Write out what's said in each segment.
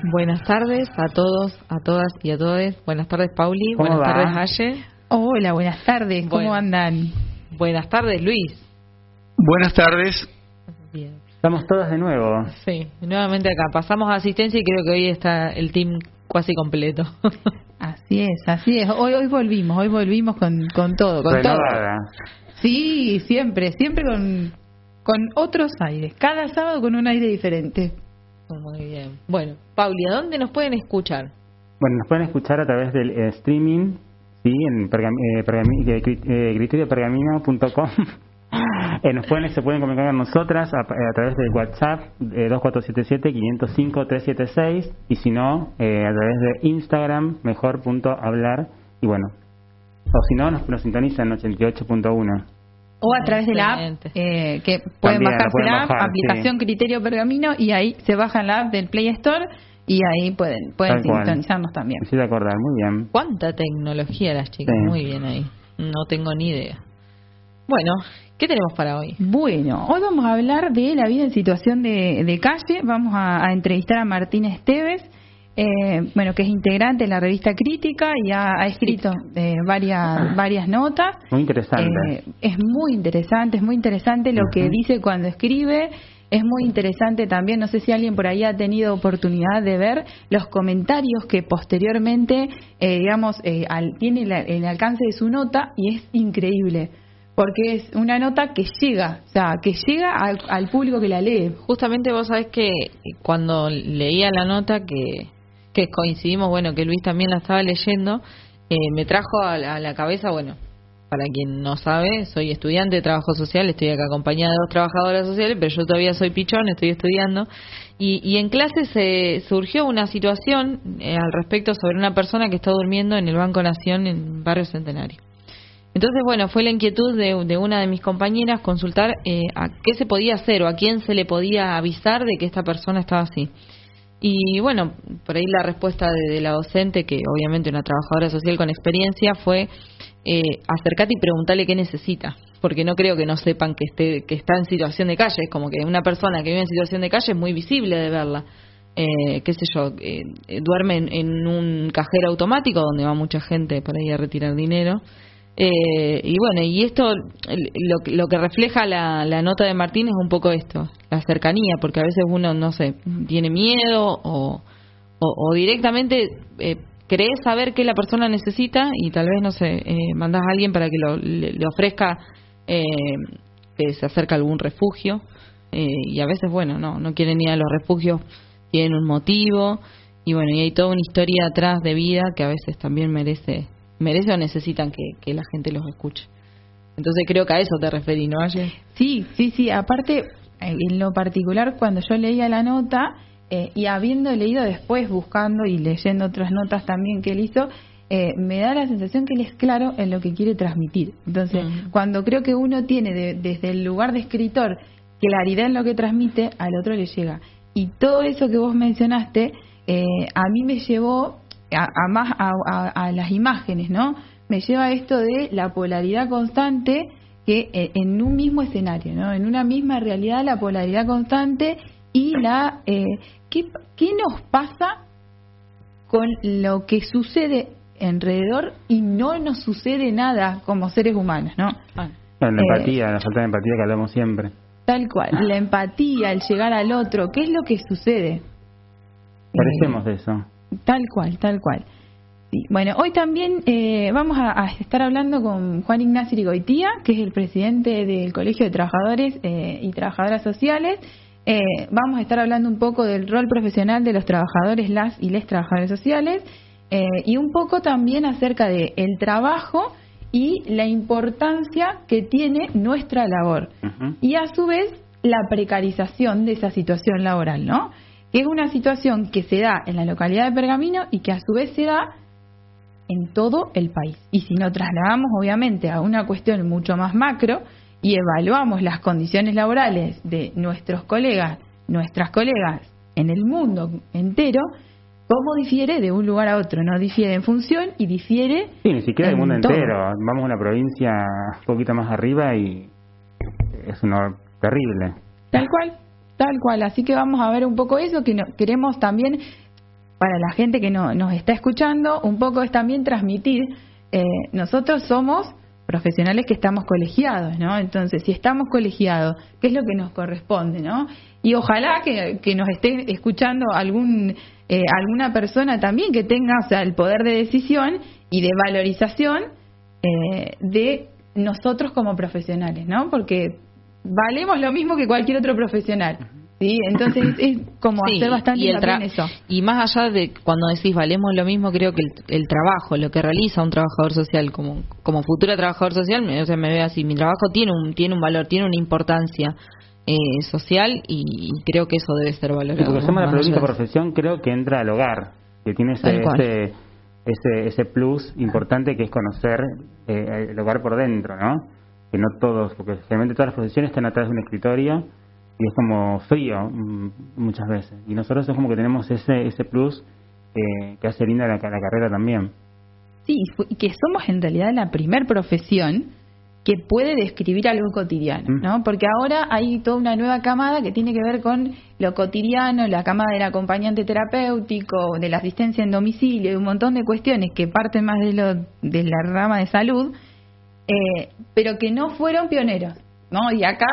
Buenas tardes a todos, a todas y a todos. Buenas tardes, Pauli. Buenas tardes, Aye. Hola, buenas tardes. ¿Cómo andan? Buenas tardes, Luis. Buenas tardes. Bien. Estamos todos de nuevo. Sí, nuevamente acá. Pasamos a asistencia y creo que hoy está el team casi completo. Así es. Hoy volvimos con todo, con Renovada. todo. Sí, siempre con otros aires. Cada sábado con un aire diferente. Muy bien. Bueno, Pauli, ¿a dónde nos pueden escuchar? Bueno, nos pueden escuchar a través del streaming, sí, en criterioppergamino.com. Se pueden comunicar con nosotras a través del WhatsApp 2477-505-376 y si no, a través de Instagram, mejor.hablar. Y bueno, o si no, nos sintonizan en 88.1. O a través de la app, que pueden bajarse la app, aplicación sí. Criterio Pergamino, y ahí se bajan la app del Play Store y ahí pueden sintonizarnos también. Sí, de acordar, muy bien. ¿Cuánta tecnología las chicas? Sí. Muy bien ahí. No tengo ni idea. Bueno, ¿qué tenemos para hoy? Bueno, hoy vamos a hablar de la vida en situación de calle. Vamos a entrevistar a Martín Esteves, que es integrante de la revista Crítica y ha escrito varias notas. Muy interesante. Es muy interesante lo que dice cuando escribe. Es muy interesante también, no sé si alguien por ahí ha tenido oportunidad de ver los comentarios que posteriormente, tiene el alcance de su nota, y es increíble. Porque es una nota que llega, al público que la lee. Justamente vos sabés que cuando leía la nota, que coincidimos, que Luis también la estaba leyendo, me trajo a la cabeza, para quien no sabe, soy estudiante de trabajo social, estoy acá acompañada de 2 trabajadoras sociales, pero yo todavía soy pichón, estoy estudiando, y en clase se surgió una situación al respecto sobre una persona que está durmiendo en el Banco Nación en Barrio Centenario. Entonces, fue la inquietud de una de mis compañeras consultar a qué se podía hacer o a quién se le podía avisar de que esta persona estaba así. Y por ahí la respuesta de la docente, que obviamente una trabajadora social con experiencia, fue acercate y preguntarle qué necesita, porque no creo que no sepan que está en situación de calle. Es como que una persona que vive en situación de calle es muy visible de verla. Duerme en un cajero automático donde va mucha gente por ahí a retirar dinero. Y esto lo que refleja la nota de Martín es un poco esto, la cercanía, porque a veces uno tiene miedo o directamente crees saber qué la persona necesita y tal vez mandás a alguien para que le ofrezca que se acerque a algún refugio, y a veces no quieren ir a los refugios, tienen un motivo y hay toda una historia atrás de vida que a veces también merece o necesitan que la gente los escuche. Entonces creo que a eso te referí, ¿no, Aye? Sí. Aparte, en lo particular, cuando yo leía la nota, y habiendo leído después, buscando y leyendo otras notas también que él hizo, me da la sensación que él es claro en lo que quiere transmitir. Entonces, cuando creo que uno tiene desde el lugar de escritor claridad en lo que transmite, al otro le llega. Y todo eso que vos mencionaste, a mí me llevó a las imágenes, ¿no? Me lleva a esto de la polaridad constante que en un mismo escenario, ¿no? En una misma realidad, la polaridad constante y ¿qué nos pasa con lo que sucede alrededor y no nos sucede nada como seres humanos, ¿no? La empatía, la falta de empatía que hablamos siempre. Tal cual, la empatía, el llegar al otro, ¿qué es lo que sucede? Parecemos de eso. Tal cual. Sí. Hoy también vamos a estar hablando con Juan Ignacio Irigoitía, que es el presidente del Colegio de Trabajadores y Trabajadoras Sociales. Vamos a estar hablando un poco del rol profesional de los trabajadores, las y les trabajadores sociales, y un poco también acerca de el trabajo y la importancia que tiene nuestra labor. Y a su vez, la precarización de esa situación laboral, ¿no? Que es una situación que se da en la localidad de Pergamino y que a su vez se da en todo el país. Y si nos trasladamos obviamente a una cuestión mucho más macro y evaluamos las condiciones laborales de nuestros colegas, nuestras colegas en el mundo entero, ¿cómo difiere de un lugar a otro? No difiere en función y difiere ni siquiera en el mundo todo. entero. Vamos a una provincia un poquito más arriba y es terrible. Tal cual. Así que vamos a ver un poco eso, que queremos también para la gente que nos está escuchando, un poco es también transmitir, nosotros somos profesionales que estamos colegiados, ¿no? Entonces, si estamos colegiados, ¿qué es lo que nos corresponde, no? Y ojalá que nos esté escuchando alguna persona también que tenga, o sea, el poder de decisión y de valorización de nosotros como profesionales, ¿no? Porque valemos lo mismo que cualquier otro profesional, ¿sí? Entonces es como hacer bastante hincapié en eso. Y más allá de cuando decís valemos lo mismo, creo que el trabajo, lo que realiza un trabajador social, como futura trabajador social, me veo así, mi trabajo tiene un valor, tiene una importancia social, y creo que eso debe ser valorado. Sí, porque somos la única profesión, creo, que entra al hogar, que tiene ese plus importante que es conocer el hogar por dentro, ¿no? Que no todos, porque generalmente todas las profesiones están atrás de un escritorio y es como frío muchas veces, y nosotros es como que tenemos ese plus que hace linda la carrera también. Sí, y que somos en realidad la primer profesión que puede describir algo cotidiano, ¿no? Porque ahora hay toda una nueva camada que tiene que ver con lo cotidiano, la camada del acompañante terapéutico, de la asistencia en domicilio, y un montón de cuestiones que parten más de la rama de salud, pero que no fueron pioneros, ¿no? Y acá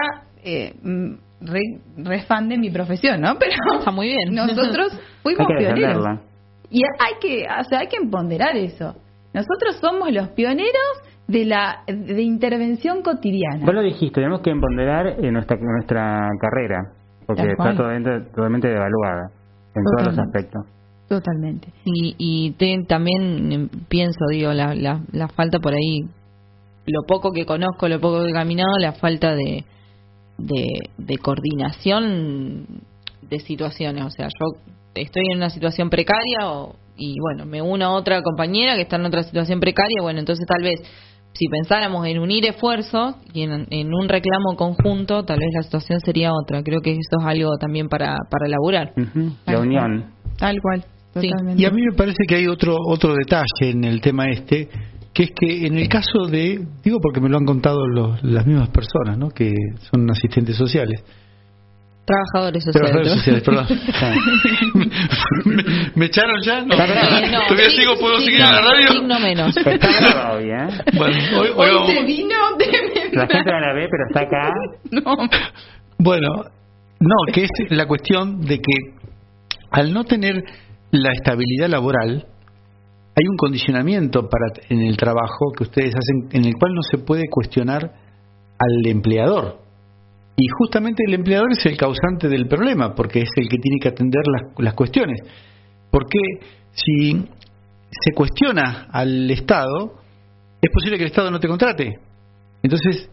re fan de mi profesión, ¿no? Pero está muy bien. Nosotros fuimos hay que pioneros. defenderla. Y hay que empoderar eso. Nosotros somos los pioneros de intervención cotidiana. Vos lo dijiste, tenemos que empoderar nuestra carrera, porque está totalmente devaluada en todos los aspectos. Totalmente. Y también pienso, digo, la falta por ahí, lo poco que conozco, lo poco que he caminado, la falta de coordinación de situaciones. O sea, yo estoy en una situación precaria y bueno, me uno a otra compañera que está en otra situación precaria. Bueno, entonces tal vez si pensáramos en unir esfuerzos y en un reclamo conjunto, tal vez la situación sería otra. Creo que eso es algo también para laburar. La unión. Tal cual. Totalmente. Sí. Y a mí me parece que hay otro detalle en el tema que es que en el caso digo porque me lo han contado las mismas personas, ¿no? Que son asistentes sociales. Trabajadores sociales. Perdón. ¿Me echaron ya? No. ¿Todavía puedo seguir en la radio? Signo menos. Está grabado hoy, ¿eh? Bueno, hoy se vino. La gente no la ve, pero está acá. No. Bueno, no, que es la cuestión de que al no tener la estabilidad laboral, hay un condicionamiento en el trabajo que ustedes hacen, en el cual no se puede cuestionar al empleador. Y justamente el empleador es el causante del problema, porque es el que tiene que atender las cuestiones. Porque si se cuestiona al Estado, es posible que el Estado no te contrate. Entonces,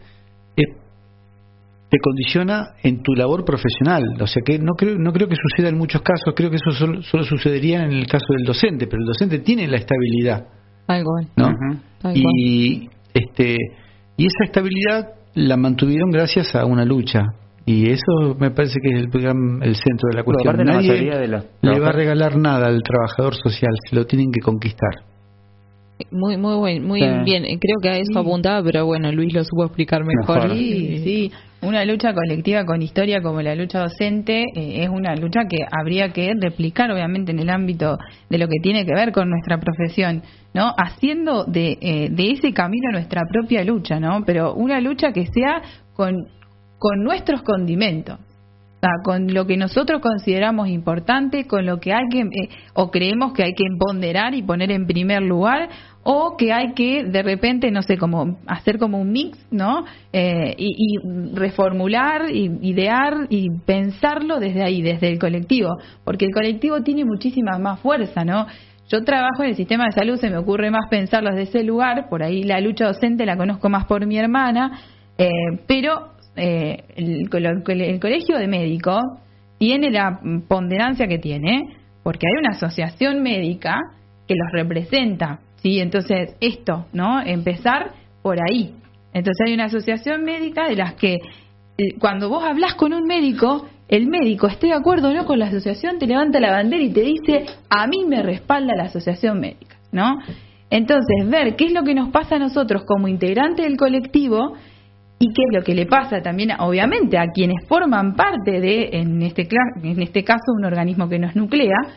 te condiciona en tu labor profesional. O sea que no creo que suceda en muchos casos. Creo que eso solo sucedería en el caso del docente, pero el docente tiene la estabilidad. Algo, ¿no? Y esa estabilidad la mantuvieron gracias a una lucha, y eso me parece que es el centro de la cuestión. Nadie le va a regalar nada al trabajador social, se lo tienen que conquistar. Muy bien. Creo que a eso apuntaba, pero bueno, Luis lo supo explicar mejor. Sí. Una lucha colectiva con historia como la lucha docente es una lucha que habría que replicar, obviamente, en el ámbito de lo que tiene que ver con nuestra profesión, ¿no? Haciendo de ese camino nuestra propia lucha, ¿no? Pero una lucha que sea con nuestros condimentos. O sea, con lo que nosotros consideramos importante, con lo que hay que o creemos que hay que ponderar y poner en primer lugar, o que hay que de repente, no sé, como hacer como un mix, ¿no? Y reformular, y idear y pensarlo desde ahí, desde el colectivo, porque el colectivo tiene muchísima más fuerza, ¿no? Yo trabajo en el sistema de salud, se me ocurre más pensarlo desde ese lugar, por ahí la lucha docente la conozco más por mi hermana, pero el colegio de médicos tiene la ponderancia que tiene porque hay una asociación médica que los representa, ¿sí? Entonces esto, ¿no? Empezar por ahí. Entonces hay una asociación médica de las que cuando vos hablas con un médico, el médico, esté de acuerdo o no con la asociación, te levanta la bandera y te dice: a mí me respalda la asociación médica, ¿no? Entonces ver qué es lo que nos pasa a nosotros como integrantes del colectivo y qué es lo que le pasa también, obviamente, a quienes forman parte de, en este caso, un organismo que nos nuclea,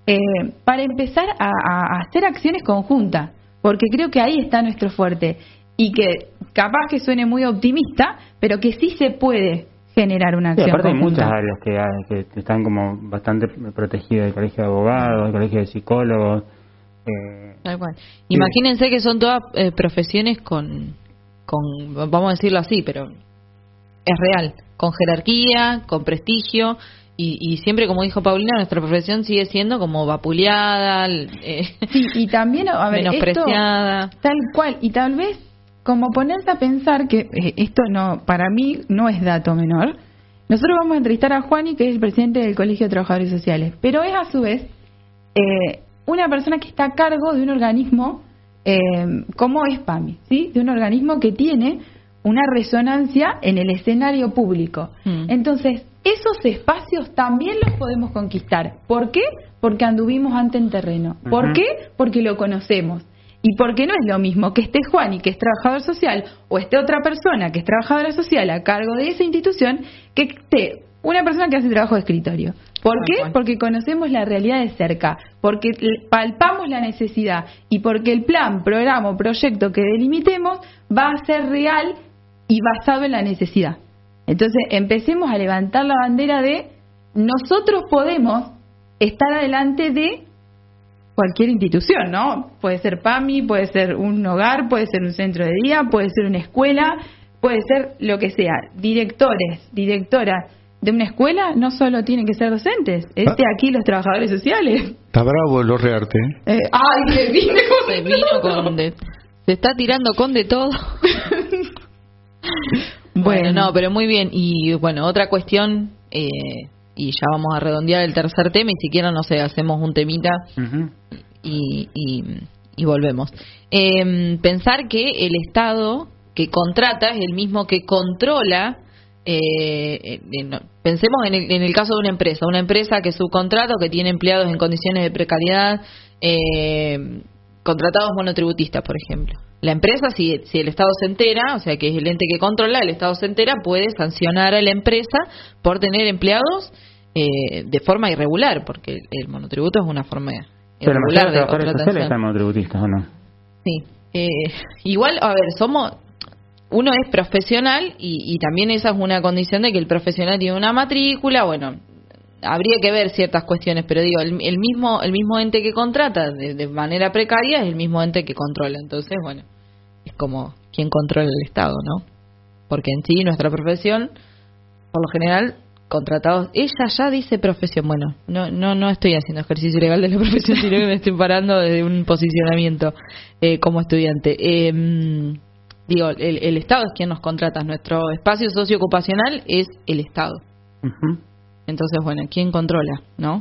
para empezar a hacer acciones conjuntas, porque creo que ahí está nuestro fuerte y que capaz que suene muy optimista, pero que sí se puede generar una acción aparte conjunta. hay muchas áreas que están como bastante protegidas, el colegio de abogados, el colegio de psicólogos. Tal cual. Imagínense que son todas profesiones con, vamos a decirlo así, pero es real, con jerarquía, con prestigio, y siempre, como dijo Paulina, nuestra profesión sigue siendo como vapuleada, sí, y también, a ver, menospreciada. Esto, tal cual, y tal vez como ponerse a pensar que esto no, para mí no es dato menor. Nosotros vamos a entrevistar a Juani, que es el presidente del Colegio de Trabajadores Sociales, pero es a su vez una persona que está a cargo de un organismo como es PAMI, ¿sí? De un organismo que tiene una resonancia en el escenario público. Entonces, esos espacios también los podemos conquistar. ¿Por qué? Porque anduvimos antes en terreno. ¿Por qué? Porque lo conocemos. Y porque no es lo mismo que esté Juani, que es trabajador social, o esté otra persona que es trabajadora social a cargo de esa institución, que esté una persona que hace trabajo de escritorio. ¿Por qué? Porque conocemos la realidad de cerca, porque palpamos la necesidad y porque el plan, programa o proyecto que delimitemos va a ser real y basado en la necesidad. Entonces empecemos a levantar la bandera de nosotros podemos estar adelante de cualquier institución, ¿no? Puede ser PAMI, puede ser un hogar, puede ser un centro de día, puede ser una escuela, puede ser lo que sea. Directores, directoras de una escuela no solo tienen que ser docentes, aquí los trabajadores sociales. Está bravo el Orrearte, ¡Ay, que vino con se está tirando con de todo. Bueno, no, pero muy bien. Y bueno, otra cuestión, y ya vamos a redondear el tercer tema, y si quieren, no sé, hacemos un temita y volvemos. Pensar que el Estado que contrata es el mismo que controla. Pensemos en el caso de una empresa que subcontrata o que tiene empleados en condiciones de precariedad, contratados monotributistas, por ejemplo. La empresa, si el Estado se entera, o sea que es el ente que controla, el Estado se entera, puede sancionar a la empresa por tener empleados de forma irregular, porque el monotributo es una forma irregular de contratación. ¿Están monotributistas o no? Sí. Igual, a ver, uno es profesional y también esa es una condición de que el profesional tiene una matrícula. Bueno, habría que ver ciertas cuestiones, pero digo, el mismo ente que contrata de manera precaria es el mismo ente que controla. Entonces, bueno, es como quien controla el Estado, ¿no? Porque en sí nuestra profesión, por lo general, contratados, ella ya dice profesión. Bueno, no estoy haciendo ejercicio legal de la profesión, sino que me estoy parando desde un posicionamiento como estudiante. Digo, el Estado es quien nos contrata, nuestro espacio socioocupacional es el Estado. Entonces, bueno, ¿quién controla, no?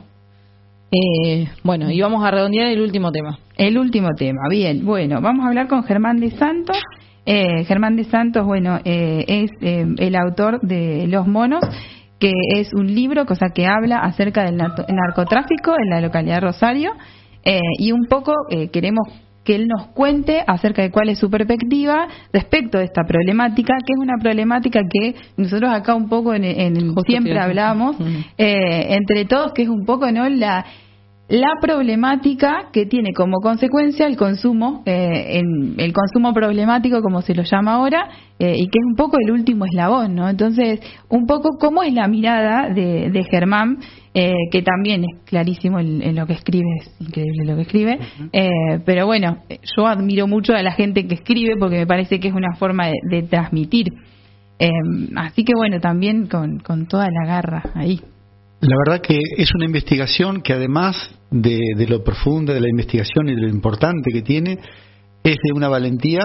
Bueno, y vamos a redondear el último tema. El último tema, bien. Bueno, vamos a hablar con Germán de Santos. Germán de Santos, bueno, es el autor de Los Monos, que es un libro que habla acerca del narcotráfico en la localidad de Rosario, y un poco queremos que él nos cuente acerca de cuál es su perspectiva respecto de esta problemática, que es una problemática que nosotros acá un poco siempre hablamos entre todos, que es un poco la problemática que tiene como consecuencia el consumo, el consumo problemático, como se lo llama ahora, y que es un poco el último eslabón, ¿no? Entonces, un poco cómo es la mirada de Germán, que también es clarísimo en lo que escribe, es increíble lo que escribe, pero bueno, yo admiro mucho a la gente que escribe porque me parece que es una forma de transmitir. Así que bueno, también con toda la garra ahí. La verdad que es una investigación que, además de lo profunda de la investigación y de lo importante que tiene, es de una valentía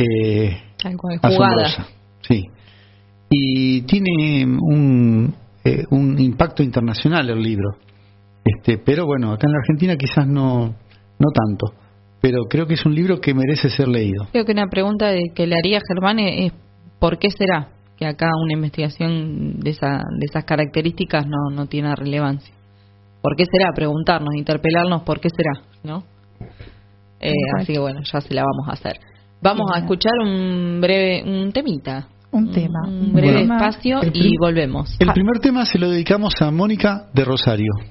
asombrosa. Sí. Y tiene un impacto internacional el libro. Pero bueno, acá en la Argentina quizás no tanto. Pero creo que es un libro que merece ser leído. Creo que una pregunta que le haría a Germán es ¿por qué será que acá una investigación de esas características no tiene relevancia? ¿Por qué será? Preguntarnos, interpelarnos, ¿por qué será? ¿No? Así que bueno, ya se la vamos a hacer. Vamos a escuchar un temita. Un tema. Un breve espacio y volvemos. El primer tema se lo dedicamos a Mónica de Rosario.